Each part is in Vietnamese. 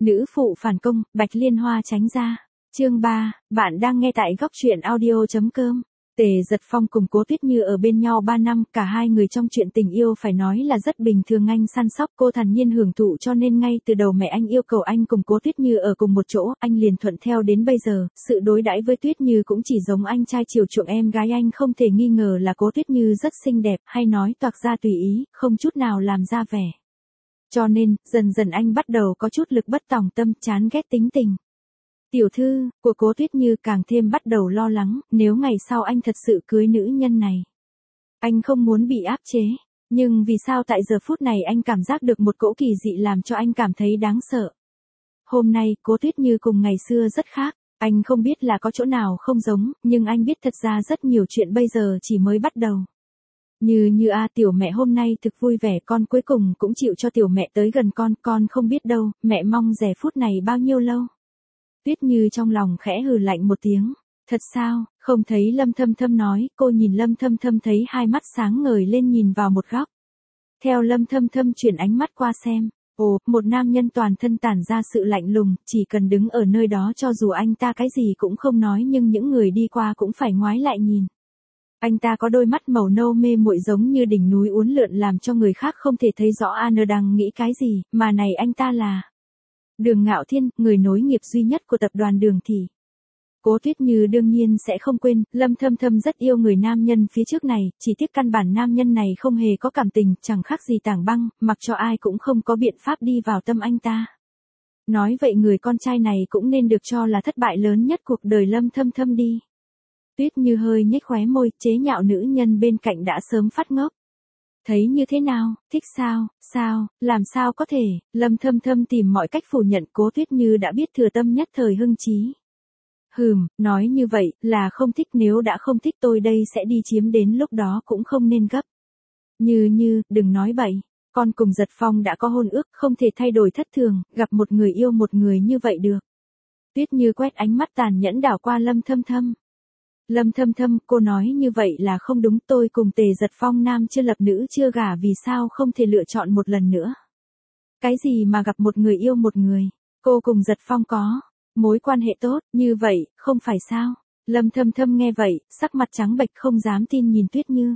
Nữ phụ phản công, Bạch Liên Hoa tránh ra. Chương 3, bạn đang nghe tại góc truyện audio.com. Tề Giật Phong cùng Cố Tuyết Như ở bên nhau 3 năm, cả hai người trong chuyện tình yêu phải nói là rất bình thường. Anh săn sóc, cô thản nhiên hưởng thụ, cho nên ngay từ đầu mẹ anh yêu cầu anh cùng Cố Tuyết Như ở cùng một chỗ, anh liền thuận theo đến bây giờ. Sự đối đãi với Tuyết Như cũng chỉ giống anh trai chiều chuộng em gái. Anh không thể nghi ngờ là Cố Tuyết Như rất xinh đẹp, hay nói toạc ra tùy ý, không chút nào làm ra vẻ. Cho nên, dần dần anh bắt đầu có chút lực bất tòng tâm, chán ghét tính tình tiểu thư của Cố Tuyết Như, càng thêm bắt đầu lo lắng, nếu ngày sau anh thật sự cưới nữ nhân này. Anh không muốn bị áp chế, nhưng vì sao tại giờ phút này anh cảm giác được một cỗ kỳ dị làm cho anh cảm thấy đáng sợ. Hôm nay, Cố Tuyết Như cùng ngày xưa rất khác, anh không biết là có chỗ nào không giống, nhưng anh biết thật ra rất nhiều chuyện bây giờ chỉ mới bắt đầu. Như tiểu mẹ hôm nay thực vui vẻ, con cuối cùng cũng chịu cho tiểu mẹ tới gần con không biết đâu, mẹ mong rẻ phút này bao nhiêu lâu. Tuyết Như trong lòng khẽ hừ lạnh một tiếng, thật sao, không thấy Lâm Thâm Thâm nói, cô nhìn Lâm Thâm Thâm thấy hai mắt sáng ngời lên nhìn vào một góc. Theo Lâm Thâm Thâm chuyển ánh mắt qua xem, một nam nhân toàn thân tản ra sự lạnh lùng, chỉ cần đứng ở nơi đó cho dù anh ta cái gì cũng không nói nhưng những người đi qua cũng phải ngoái lại nhìn. Anh ta có đôi mắt màu nâu mê muội giống như đỉnh núi uốn lượn làm cho người khác không thể thấy rõ anh đang nghĩ cái gì, mà này anh ta là Đường Ngạo Thiên, người nối nghiệp duy nhất của tập đoàn Đường Thị. Cố Tuyết Như đương nhiên sẽ không quên, Lâm Thâm Thâm rất yêu người nam nhân phía trước này, chỉ tiếc căn bản nam nhân này không hề có cảm tình, chẳng khác gì tảng băng, mặc cho ai cũng không có biện pháp đi vào tâm anh ta. Nói vậy người con trai này cũng nên được cho là thất bại lớn nhất cuộc đời Lâm Thâm Thâm đi. Tuyết Như hơi nhếch khóe môi, chế nhạo nữ nhân bên cạnh đã sớm phát ngốc. Thấy như thế nào, thích sao, làm sao có thể, Lâm Thâm Thâm tìm mọi cách phủ nhận. Cố Tuyết Như đã biết thừa tâm nhất thời hưng trí. Nói như vậy, là không thích, nếu đã không thích tôi đây sẽ đi chiếm, đến lúc đó cũng không nên gấp. Như, đừng nói bậy, con cùng Giật Phong đã có hôn ước, không thể thay đổi thất thường, gặp một người yêu một người như vậy được. Tuyết Như quét ánh mắt tàn nhẫn đảo qua Lâm Thâm Thâm. Lâm Thâm Thâm, cô nói như vậy là không đúng, tôi cùng Tề Giật Phong nam chưa lập nữ chưa gả, vì sao không thể lựa chọn một lần nữa? Cái gì mà gặp một người yêu một người, cô cùng Giật Phong có mối quan hệ tốt, như vậy, không phải sao? Lâm Thâm Thâm nghe vậy, sắc mặt trắng bệch không dám tin nhìn Tuyết Như.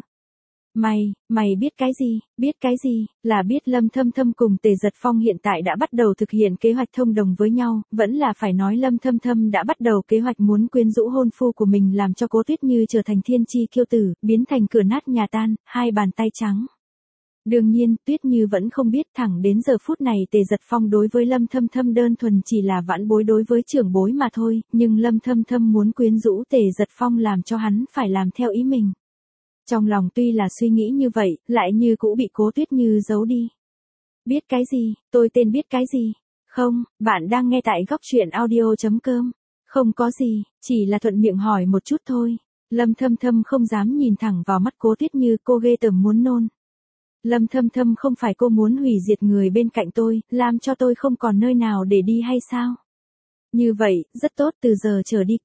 Mày biết cái gì, là biết Lâm Thâm Thâm cùng Tề Giật Phong hiện tại đã bắt đầu thực hiện kế hoạch thông đồng với nhau, vẫn là phải nói Lâm Thâm Thâm đã bắt đầu kế hoạch muốn quyến rũ hôn phu của mình, làm cho Cố Tuyết Như trở thành thiên chi kiêu tử, biến thành cửa nát nhà tan, hai bàn tay trắng. Đương nhiên, Tuyết Như vẫn không biết thẳng đến giờ phút này Tề Giật Phong đối với Lâm Thâm Thâm đơn thuần chỉ là vãn bối đối với trưởng bối mà thôi, nhưng Lâm Thâm Thâm muốn quyến rũ Tề Giật Phong làm cho hắn phải làm theo ý mình. Trong lòng tuy là suy nghĩ như vậy, lại như cũ bị Cố Tuyết Như giấu đi. Biết cái gì, tôi tên biết cái gì? Không, bạn đang nghe tại góc truyện audio.com. Không có gì, chỉ là thuận miệng hỏi một chút thôi. Lâm Thâm Thâm không dám nhìn thẳng vào mắt Cố Tuyết Như, cô ghê tởm muốn nôn. Lâm Thâm Thâm, không phải cô muốn hủy diệt người bên cạnh tôi, làm cho tôi không còn nơi nào để đi hay sao? Như vậy, rất tốt, từ giờ trở đi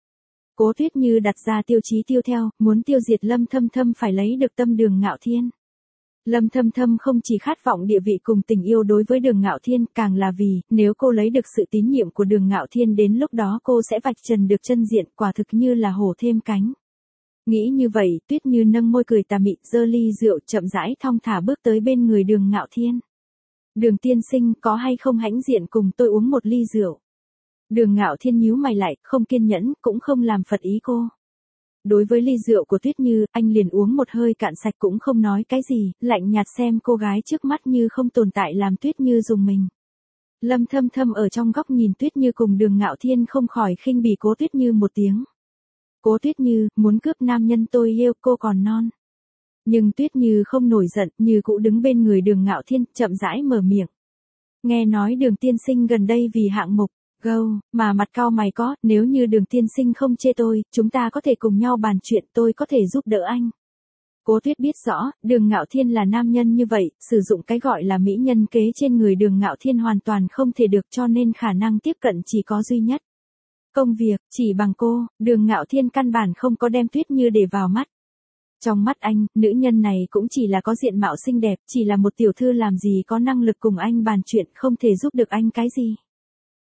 Cố Tuyết Như đặt ra tiêu chí tiêu theo, muốn tiêu diệt Lâm Thâm Thâm phải lấy được tâm Đường Ngạo Thiên. Lâm Thâm Thâm không chỉ khát vọng địa vị cùng tình yêu đối với Đường Ngạo Thiên, càng là vì, nếu cô lấy được sự tín nhiệm của Đường Ngạo Thiên đến lúc đó cô sẽ vạch trần được chân diện, quả thực như là hổ thêm cánh. Nghĩ như vậy, Tuyết Như nâng môi cười tà mị, giơ ly rượu chậm rãi thong thả bước tới bên người Đường Ngạo Thiên. Đường tiên sinh, có hay không hãnh diện cùng tôi uống một ly rượu? Đường Ngạo Thiên nhíu mày lại, không kiên nhẫn, cũng không làm phật ý cô. Đối với ly rượu của Tuyết Như, anh liền uống một hơi cạn sạch cũng không nói cái gì, lạnh nhạt xem cô gái trước mắt như không tồn tại làm Tuyết Như rùng mình. Lâm Thâm Thâm ở trong góc nhìn Tuyết Như cùng Đường Ngạo Thiên không khỏi khinh bỉ Cố Tuyết Như một tiếng. Cố Tuyết Như, muốn cướp nam nhân tôi yêu, cô còn non. Nhưng Tuyết Như không nổi giận, như cũ đứng bên người Đường Ngạo Thiên, chậm rãi mở miệng. Nghe nói Đường tiên sinh gần đây vì hạng mục mà mặt cao mày có, nếu như Đường tiên sinh không chê tôi, chúng ta có thể cùng nhau bàn chuyện, tôi có thể giúp đỡ anh. Cố Tuyết biết rõ, Đường Ngạo Thiên là nam nhân như vậy, sử dụng cái gọi là mỹ nhân kế trên người Đường Ngạo Thiên hoàn toàn không thể được, cho nên khả năng tiếp cận chỉ có duy nhất. Công việc, chỉ bằng cô, Đường Ngạo Thiên căn bản không có đem Tuyết Như để vào mắt. Trong mắt anh, nữ nhân này cũng chỉ là có diện mạo xinh đẹp, chỉ là một tiểu thư làm gì có năng lực cùng anh bàn chuyện, không thể giúp được anh cái gì.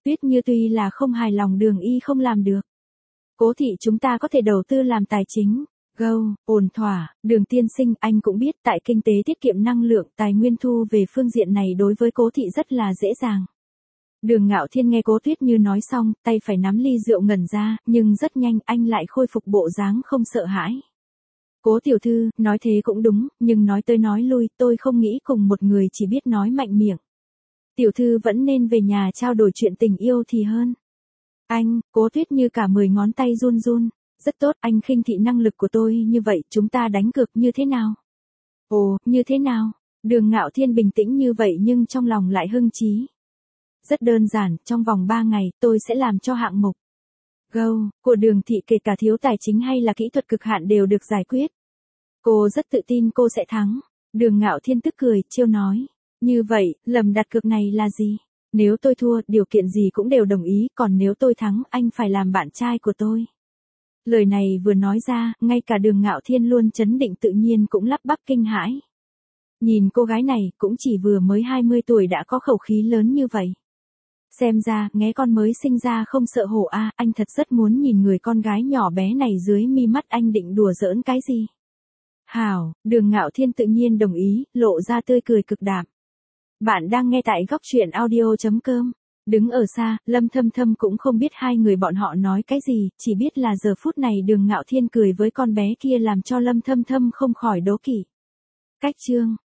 Tuyết Như tuy là không hài lòng Đường Y không làm được. Cố thị chúng ta có thể đầu tư làm tài chính. Ổn thỏa, Đường tiên sinh anh cũng biết tại kinh tế tiết kiệm năng lượng tài nguyên thu về phương diện này đối với cố thị rất là dễ dàng. Đường Ngạo Thiên nghe Cố Tuyết Như nói xong, tay phải nắm ly rượu ngẩn ra, nhưng rất nhanh anh lại khôi phục bộ dáng không sợ hãi. Cố tiểu thư, nói thế cũng đúng, nhưng nói tới nói lui, tôi không nghĩ cùng một người chỉ biết nói mạnh miệng. Tiểu thư vẫn nên về nhà trao đổi chuyện tình yêu thì hơn. Anh, Cố Tuyết Như cả 10 ngón tay run run. Rất tốt, anh khinh thị năng lực của tôi như vậy, chúng ta đánh cược như thế nào? Ồ, như thế nào? Đường Ngạo Thiên bình tĩnh như vậy nhưng trong lòng lại hưng trí. Rất đơn giản, trong vòng 3 ngày, tôi sẽ làm cho hạng mục. Của Đường thị kể cả thiếu tài chính hay là kỹ thuật cực hạn đều được giải quyết. Cô rất tự tin cô sẽ thắng. Đường Ngạo Thiên tức cười, trêu nói. Như vậy, lầm đặt cược này là gì? Nếu tôi thua, điều kiện gì cũng đều đồng ý, còn nếu tôi thắng, anh phải làm bạn trai của tôi. Lời này vừa nói ra, ngay cả Đường Ngạo Thiên luôn trấn định tự nhiên cũng lắp bắp kinh hãi. Nhìn cô gái này, cũng chỉ vừa mới 20 tuổi đã có khẩu khí lớn như vậy. Xem ra, nghé con mới sinh ra không sợ hổ a, anh thật rất muốn nhìn người con gái nhỏ bé này dưới mi mắt anh định đùa giỡn cái gì. Hảo, Đường Ngạo Thiên tự nhiên đồng ý, lộ ra tươi cười cực đạm. Bạn đang nghe tại góc truyện audio.com. Đứng ở xa, Lâm Thâm Thâm cũng không biết hai người bọn họ nói cái gì, chỉ biết là giờ phút này Đường Ngạo Thiên cười với con bé kia làm cho Lâm Thâm Thâm không khỏi đố kỵ. Cách chương